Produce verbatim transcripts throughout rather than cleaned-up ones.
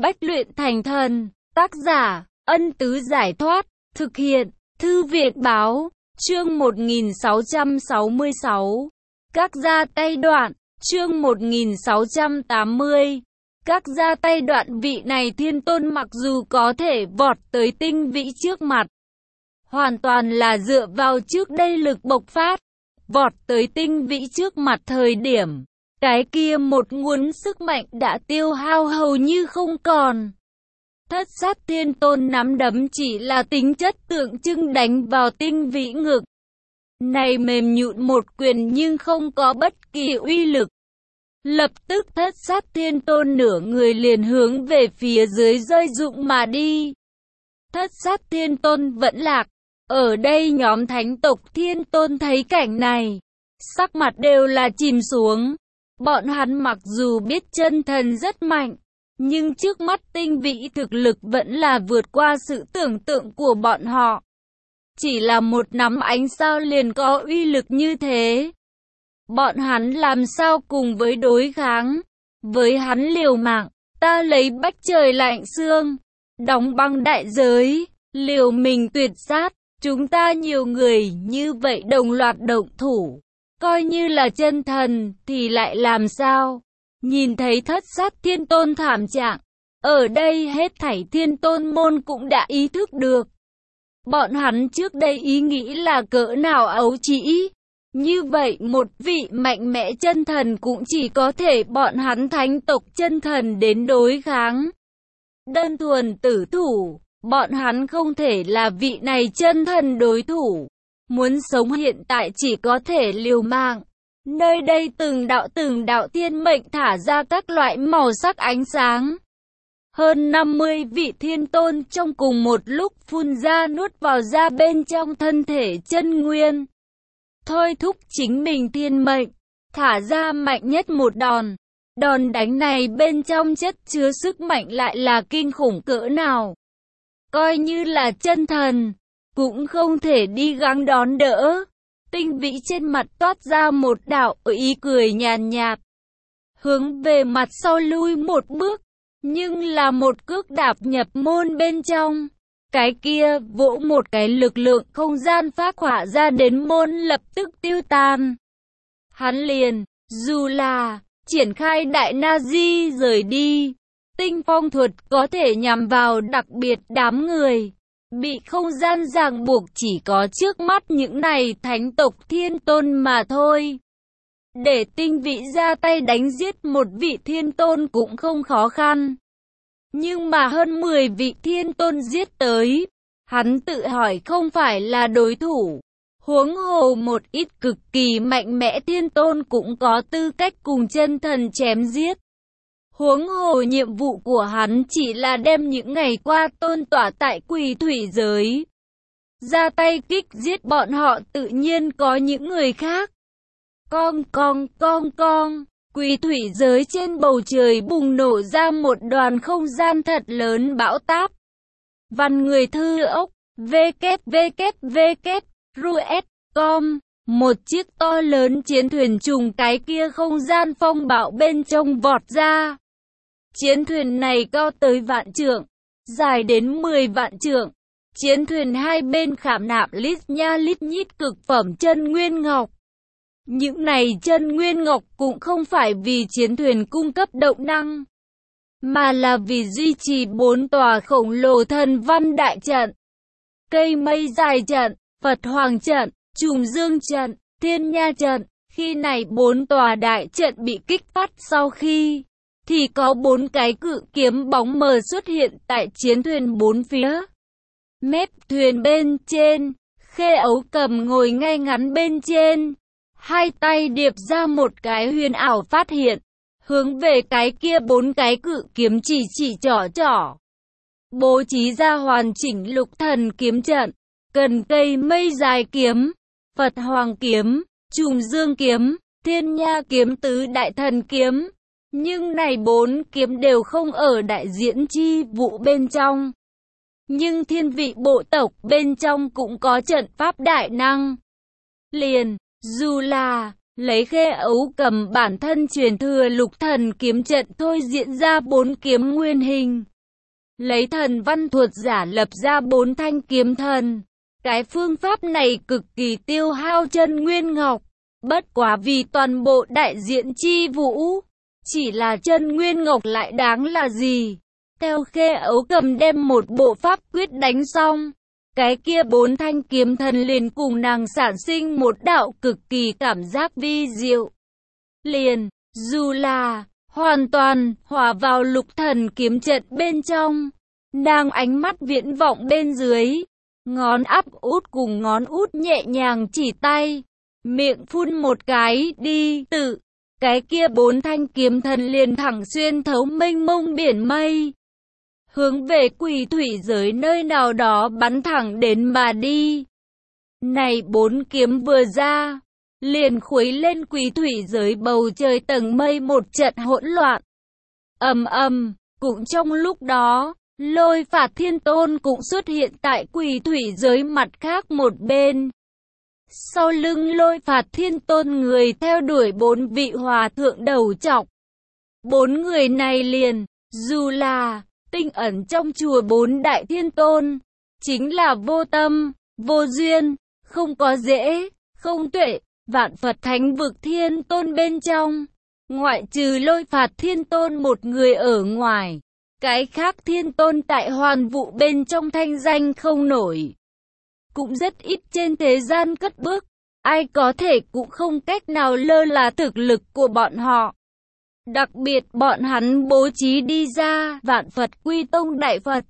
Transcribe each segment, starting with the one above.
Bách luyện thành thần. Tác giả, Ân Tứ Giải Thoát. Thực hiện, Thư Viện Báo. Chương một nghìn sáu trăm sáu mươi sáu. Các gia tay đoạn. Chương một nghìn sáu trăm tám mươi. Các gia tay đoạn. Vị này thiên tôn mặc dù có thể vọt tới tinh vĩ trước mặt, hoàn toàn là dựa vào trước đây lực bộc phát. Vọt tới tinh vĩ trước mặt thời điểm, cái kia một nguồn sức mạnh đã tiêu hao hầu như không còn. Thất sát thiên tôn nắm đấm chỉ là tính chất tượng trưng đánh vào tinh vĩ ngực. Này mềm nhũn một quyền nhưng không có bất kỳ uy lực. Lập tức thất sát thiên tôn nửa người liền hướng về phía dưới rơi rụng mà đi. Thất sát thiên tôn vẫn lạc. Ở đây nhóm thánh tộc thiên tôn thấy cảnh này, sắc mặt đều là chìm xuống. Bọn hắn mặc dù biết chân thần rất mạnh, nhưng trước mắt tinh vĩ thực lực vẫn là vượt qua sự tưởng tượng của bọn họ. Chỉ là một nắm ánh sao liền có uy lực như thế. Bọn hắn làm sao cùng với đối kháng? Với hắn liều mạng, ta lấy bách trời lạnh xương, đóng băng đại giới, liều mình tuyệt sát. Chúng ta nhiều người như vậy đồng loạt động thủ, coi như là chân thần thì lại làm sao? Nhìn thấy thất sát thiên tôn thảm trạng, ở đây hết thảy thiên tôn môn cũng đã ý thức được. Bọn hắn trước đây ý nghĩ là cỡ nào ấu trĩ. Như vậy một vị mạnh mẽ chân thần cũng chỉ có thể bọn hắn thánh tộc chân thần đến đối kháng. Đơn thuần tử thủ, bọn hắn không thể là vị này chân thần đối thủ. Muốn sống hiện tại chỉ có thể liều mạng. Nơi đây từng đạo từng đạo thiên mệnh thả ra các loại màu sắc ánh sáng. Hơn năm mươi vị thiên tôn trong cùng một lúc phun ra nuốt vào ra bên trong thân thể chân nguyên. Thôi thúc chính mình thiên mệnh, thả ra mạnh nhất một đòn. Đòn đánh này bên trong chất chứa sức mạnh lại là kinh khủng cỡ nào. Coi như là chân thần, cũng không thể đi gắng đón đỡ. Tinh vĩ trên mặt toát ra một đạo ý cười nhàn nhạt, hướng về mặt sau lui một bước, nhưng là một cước đạp nhập môn bên trong. Cái kia vỗ một cái, lực lượng không gian phát hỏa ra đến môn lập tức tiêu tan. Hắn liền, dù là triển khai đại na di rời đi. Tinh phong thuật có thể nhằm vào đặc biệt đám người bị không gian ràng buộc, chỉ có trước mắt những này thánh tộc thiên tôn mà thôi. Để tinh vĩ ra tay đánh giết một vị thiên tôn cũng không khó khăn. Nhưng mà hơn mười vị thiên tôn giết tới, hắn tự hỏi không phải là đối thủ. Huống hồ một ít cực kỳ mạnh mẽ thiên tôn cũng có tư cách cùng chân thần chém giết. Huống hồ nhiệm vụ của hắn chỉ là đem những ngày qua tôn tỏa tại quỷ thủy giới. Ra tay kích giết bọn họ, tự nhiên có những người khác. Cong cong cong cong, quỷ thủy giới trên bầu trời bùng nổ ra một đoàn không gian thật lớn bão táp. Văn người thư ốc, www ruet chấm com, một chiếc to lớn chiến thuyền trùng cái kia không gian phong bạo bên trong vọt ra. Chiến thuyền này cao tới vạn trượng, dài đến mười vạn trượng. Chiến thuyền hai bên khảm nạm lít nha lít nhít cực phẩm chân nguyên ngọc. Những này chân nguyên ngọc cũng không phải vì chiến thuyền cung cấp động năng, mà là vì duy trì bốn tòa khổng lồ thần văn đại trận. Cây mây dài trận, Phật Hoàng trận, Trùng Dương trận, Thiên Nha trận. Khi này bốn tòa đại trận bị kích phát sau khi, thì có bốn cái cự kiếm bóng mờ xuất hiện tại chiến thuyền bốn phía. Mép thuyền bên trên, Khê Ấu Cầm ngồi ngay ngắn bên trên, hai tay điệp ra một cái huyền ảo phát hiện, hướng về cái kia bốn cái cự kiếm chỉ chỉ trỏ trỏ. Bố trí ra hoàn chỉnh lục thần kiếm trận, cần cây mây dài kiếm, Phật Hoàng kiếm, Trùng Dương kiếm, Thiên Nha kiếm, tứ đại thần kiếm. Nhưng này bốn kiếm đều không ở đại diễn chi vụ bên trong. Nhưng thiên vị bộ tộc bên trong cũng có trận pháp đại năng. Liền, dù là lấy Khê Ấu Cầm bản thân truyền thừa lục thần kiếm trận thôi diễn ra bốn kiếm nguyên hình, lấy thần văn thuật giả lập ra bốn thanh kiếm thần. Cái phương pháp này cực kỳ tiêu hao chân nguyên ngọc, bất quá vì toàn bộ đại diện chi vũ, chỉ là chân nguyên ngọc lại đáng là gì. Theo Khê Ấu Cầm đem một bộ pháp quyết đánh xong, cái kia bốn thanh kiếm thần liền cùng nàng sản sinh một đạo cực kỳ cảm giác vi diệu. Liền, dù là hoàn toàn hòa vào lục thần kiếm trận bên trong, nàng ánh mắt viễn vọng bên dưới, ngón áp út cùng ngón út nhẹ nhàng chỉ tay, miệng phun một cái đi tự, cái kia bốn thanh kiếm thần liền thẳng xuyên thấu mênh mông biển mây, hướng về quỷ thủy giới nơi nào đó bắn thẳng đến mà đi. Này bốn kiếm vừa ra, liền khuấy lên quỷ thủy giới bầu trời tầng mây một trận hỗn loạn. Ầm ầm, cũng trong lúc đó, Lôi Phạt Thiên Tôn cũng xuất hiện tại quỷ thủy giới mặt khác một bên. Sau lưng Lôi Phạt Thiên Tôn người theo đuổi bốn vị hòa thượng đầu trọc. Bốn người này liền, dù là tinh ẩn trong chùa bốn đại thiên tôn, chính là vô tâm, vô duyên, không có dễ, không tuệ, vạn Phật thánh vực thiên tôn bên trong. Ngoại trừ Lôi Phạt Thiên Tôn một người ở ngoài, cái khác thiên tôn tại hoàn vụ bên trong thanh danh không nổi. Cũng rất ít trên thế gian cất bước, ai có thể cũng không cách nào lơ là thực lực của bọn họ. Đặc biệt bọn hắn bố trí đi ra vạn Phật quy tông đại Phật.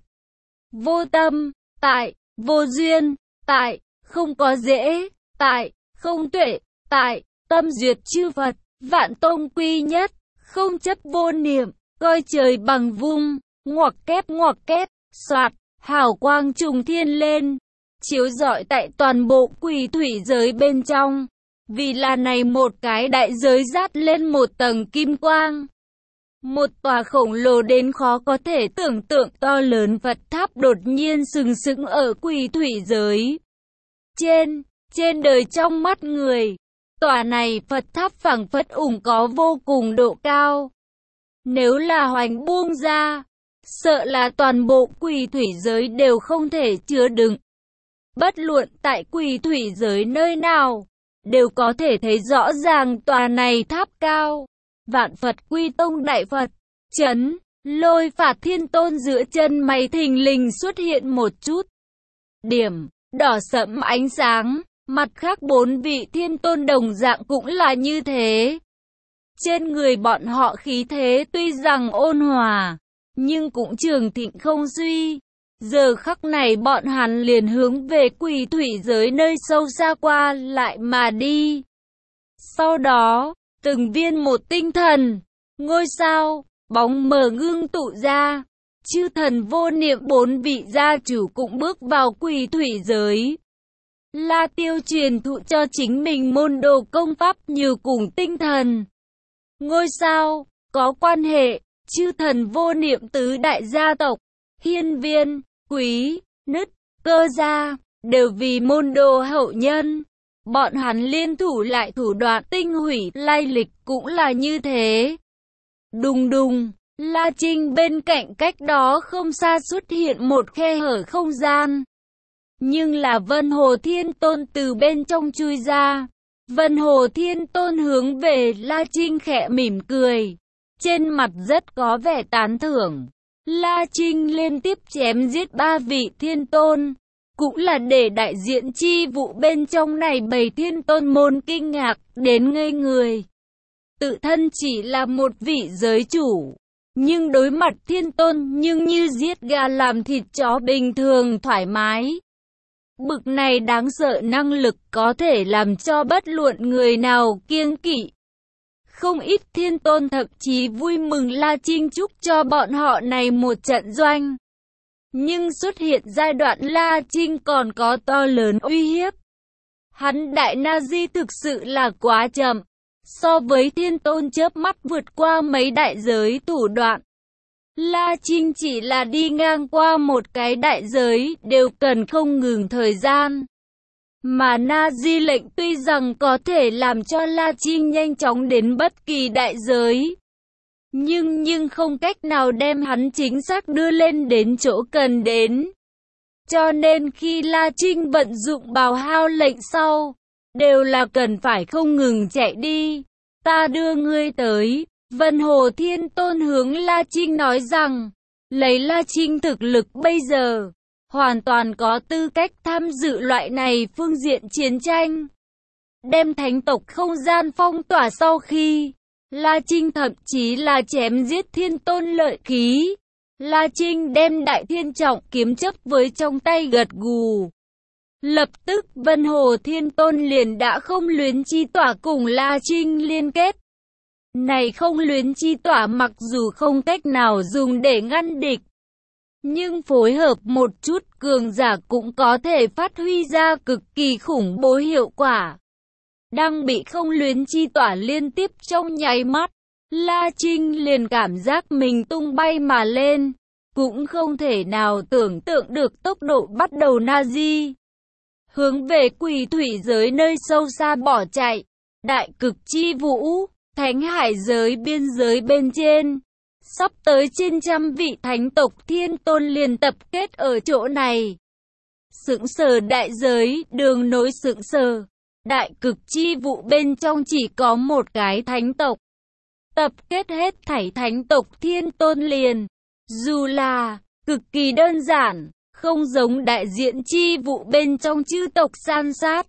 Vô tâm, tại, vô duyên, tại, không có dễ, tại, không tuệ, tại, tâm duyệt chư Phật, vạn tông quy nhất, không chấp vô niệm, coi trời bằng vung, ngoặc kép ngoặc kép, soạt, hào quang trùng thiên lên, chiếu rọi tại toàn bộ quỷ thủy giới bên trong. Vì là này một cái đại giới dát lên một tầng kim quang. Một tòa khổng lồ đến khó có thể tưởng tượng to lớn Phật tháp đột nhiên sừng sững ở quỷ thủy giới. Trên, trên đời trong mắt người, tòa này Phật tháp phảng phất ủng có vô cùng độ cao. Nếu là hoành buông ra, sợ là toàn bộ quỷ thủy giới đều không thể chứa đựng. Bất luận tại quỷ thủy giới nơi nào, đều có thể thấy rõ ràng tòa này tháp cao. Vạn Phật quy tông đại Phật, chấn, Lôi Phạt Thiên Tôn giữa chân mày thình lình xuất hiện một chút điểm đỏ sẫm ánh sáng, mặt khác bốn vị thiên tôn đồng dạng cũng là như thế. Trên người bọn họ khí thế tuy rằng ôn hòa, nhưng cũng trường thịnh không suy. Giờ khắc này bọn hắn liền hướng về quỷ thủy giới nơi sâu xa qua lại mà đi. Sau đó, từng viên một tinh thần, ngôi sao, bóng mờ ngưng tụ ra. Chư thần vô niệm bốn vị gia chủ cũng bước vào quỷ thủy giới. La Tiêu truyền thụ cho chính mình môn đồ công pháp như cùng tinh thần, ngôi sao, có quan hệ. Chư thần vô niệm tứ đại gia tộc, hiên viên, quý, nứt, cơ gia, đều vì môn đồ hậu nhân. Bọn hắn liên thủ lại thủ đoạn tinh hủy lai lịch cũng là như thế. Đùng đùng, La Trinh bên cạnh cách đó không xa xuất hiện một khe hở không gian. Nhưng là Vân Hồ Thiên Tôn từ bên trong chui ra. Vân Hồ Thiên Tôn hướng về La Trinh khẽ mỉm cười, trên mặt rất có vẻ tán thưởng. La Trinh liên tiếp chém giết ba vị thiên tôn, cũng là để đại diện chi vụ bên trong này bầy thiên tôn môn kinh ngạc đến ngây người. Tự thân chỉ là một vị giới chủ, nhưng đối mặt thiên tôn nhưng như giết gà làm thịt chó bình thường thoải mái. Bực này đáng sợ năng lực có thể làm cho bất luận người nào kiêng kỵ. Không ít thiên tôn thậm chí vui mừng La Trinh chúc cho bọn họ này một trận doanh. Nhưng xuất hiện giai đoạn La Trinh còn có to lớn uy hiếp. Hắn đại na di thực sự là quá chậm, so với thiên tôn chớp mắt vượt qua mấy đại giới thủ đoạn. La Trinh chỉ là đi ngang qua một cái đại giới đều cần không ngừng thời gian. Mà Na Di lệnh tuy rằng có thể làm cho La Trinh nhanh chóng đến bất kỳ đại giới, Nhưng nhưng không cách nào đem hắn chính xác đưa lên đến chỗ cần đến. Cho nên khi La Trinh vận dụng bào hao lệnh sau, đều là cần phải không ngừng chạy đi. Ta đưa ngươi tới. Vân Hồ Thiên Tôn hướng La Trinh nói rằng, lấy La Trinh thực lực bây giờ, hoàn toàn có tư cách tham dự loại này phương diện chiến tranh. Đem thánh tộc không gian phong tỏa sau khi, La Trinh thậm chí là chém giết Thiên Tôn lợi khí. La Trinh đem Đại Thiên Trọng kiếm chấp với trong tay gật gù. Lập tức Vân Hồ Thiên Tôn liền đã không luyến chi tỏa cùng La Trinh liên kết. Này không luyến chi tỏa mặc dù không cách nào dùng để ngăn địch, nhưng phối hợp một chút cường giả cũng có thể phát huy ra cực kỳ khủng bố hiệu quả. Đang bị không luyến chi tỏa liên tiếp trong nháy mắt, La Trinh liền cảm giác mình tung bay mà lên, cũng không thể nào tưởng tượng được tốc độ bắt đầu Nazi. Hướng về quỷ thủy giới nơi sâu xa bỏ chạy, đại cực chi vũ, thánh hải giới biên giới bên trên. Sắp tới trên trăm vị thánh tộc Thiên Tôn liền tập kết ở chỗ này. Sững sờ đại giới, đường nối sững sờ. Đại cực chi vụ bên trong chỉ có một cái thánh tộc. Tập kết hết thảy thánh tộc Thiên Tôn liền. Dù là cực kỳ đơn giản, không giống đại diện chi vụ bên trong chư tộc san sát.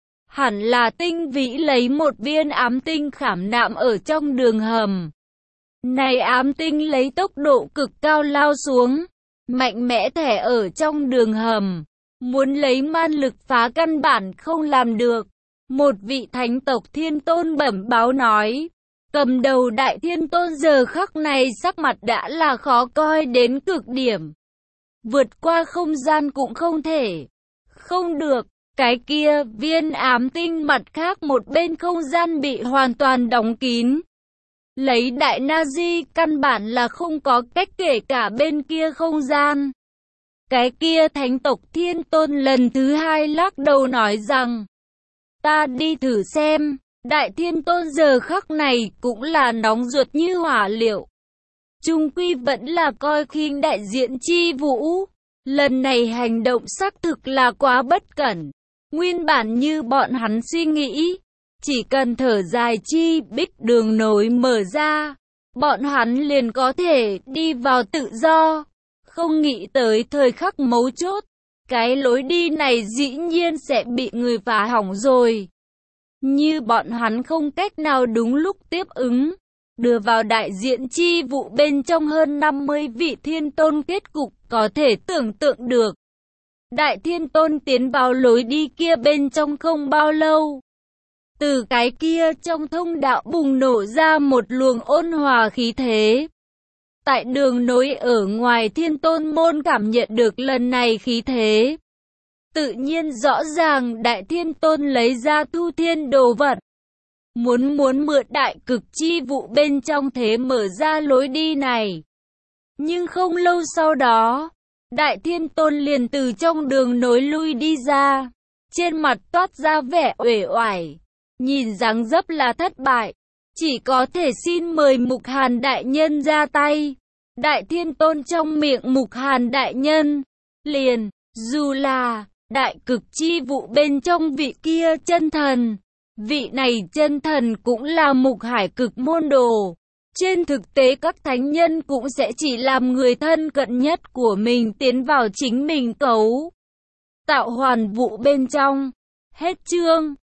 Hẳn là tinh vĩ lấy một viên ám tinh khảm nạm ở trong đường hầm. Này ám tinh lấy tốc độ cực cao lao xuống, mạnh mẽ thẻ ở trong đường hầm. Muốn lấy man lực phá căn bản không làm được. Một vị thánh tộc Thiên Tôn bẩm báo nói. Cầm đầu Đại Thiên Tôn giờ khắc này sắc mặt đã là khó coi đến cực điểm. Vượt qua không gian cũng không thể. Không được, cái kia viên ám tinh mặt khác một bên không gian bị hoàn toàn đóng kín. Lấy đại Nazi căn bản là không có cách kể cả bên kia không gian. Cái kia thánh tộc Thiên Tôn lần thứ hai lắc đầu nói rằng, ta đi thử xem. Đại Thiên Tôn giờ khắc này cũng là nóng ruột như hỏa liệu. Trung quy vẫn là coi khinh đại diện chi vũ. Lần này hành động xác thực là quá bất cẩn. Nguyên bản như bọn hắn suy nghĩ, chỉ cần thở dài chi bích đường nối mở ra, bọn hắn liền có thể đi vào tự do. Không nghĩ tới thời khắc mấu chốt, cái lối đi này dĩ nhiên sẽ bị người phá hỏng rồi. Như bọn hắn không cách nào đúng lúc tiếp ứng, đưa vào đại diện chi vụ bên trong hơn năm mươi vị Thiên Tôn kết cục có thể tưởng tượng được. Đại Thiên Tôn tiến vào lối đi kia bên trong không bao lâu. Từ cái kia trong thông đạo bùng nổ ra một luồng ôn hòa khí thế. Tại đường nối ở ngoài Thiên Tôn môn cảm nhận được lần này khí thế. Tự nhiên rõ ràng Đại Thiên Tôn lấy ra thu thiên đồ vật. Muốn muốn mượn đại cực chi vụ bên trong thế mở ra lối đi này. Nhưng không lâu sau đó, Đại Thiên Tôn liền từ trong đường nối lui đi ra. Trên mặt toát ra vẻ uể oải. Nhìn dáng dấp là thất bại. Chỉ có thể xin mời Mục Hàn Đại Nhân ra tay. Đại Thiên Tôn trong miệng Mục Hàn Đại Nhân. Liền, dù là đại cực chi vụ bên trong vị kia chân thần. Vị này chân thần cũng là Mục Hải cực môn đồ. Trên thực tế các thánh nhân cũng sẽ chỉ làm người thân cận nhất của mình tiến vào chính mình cấu tạo hoàn vụ bên trong. Hết chương.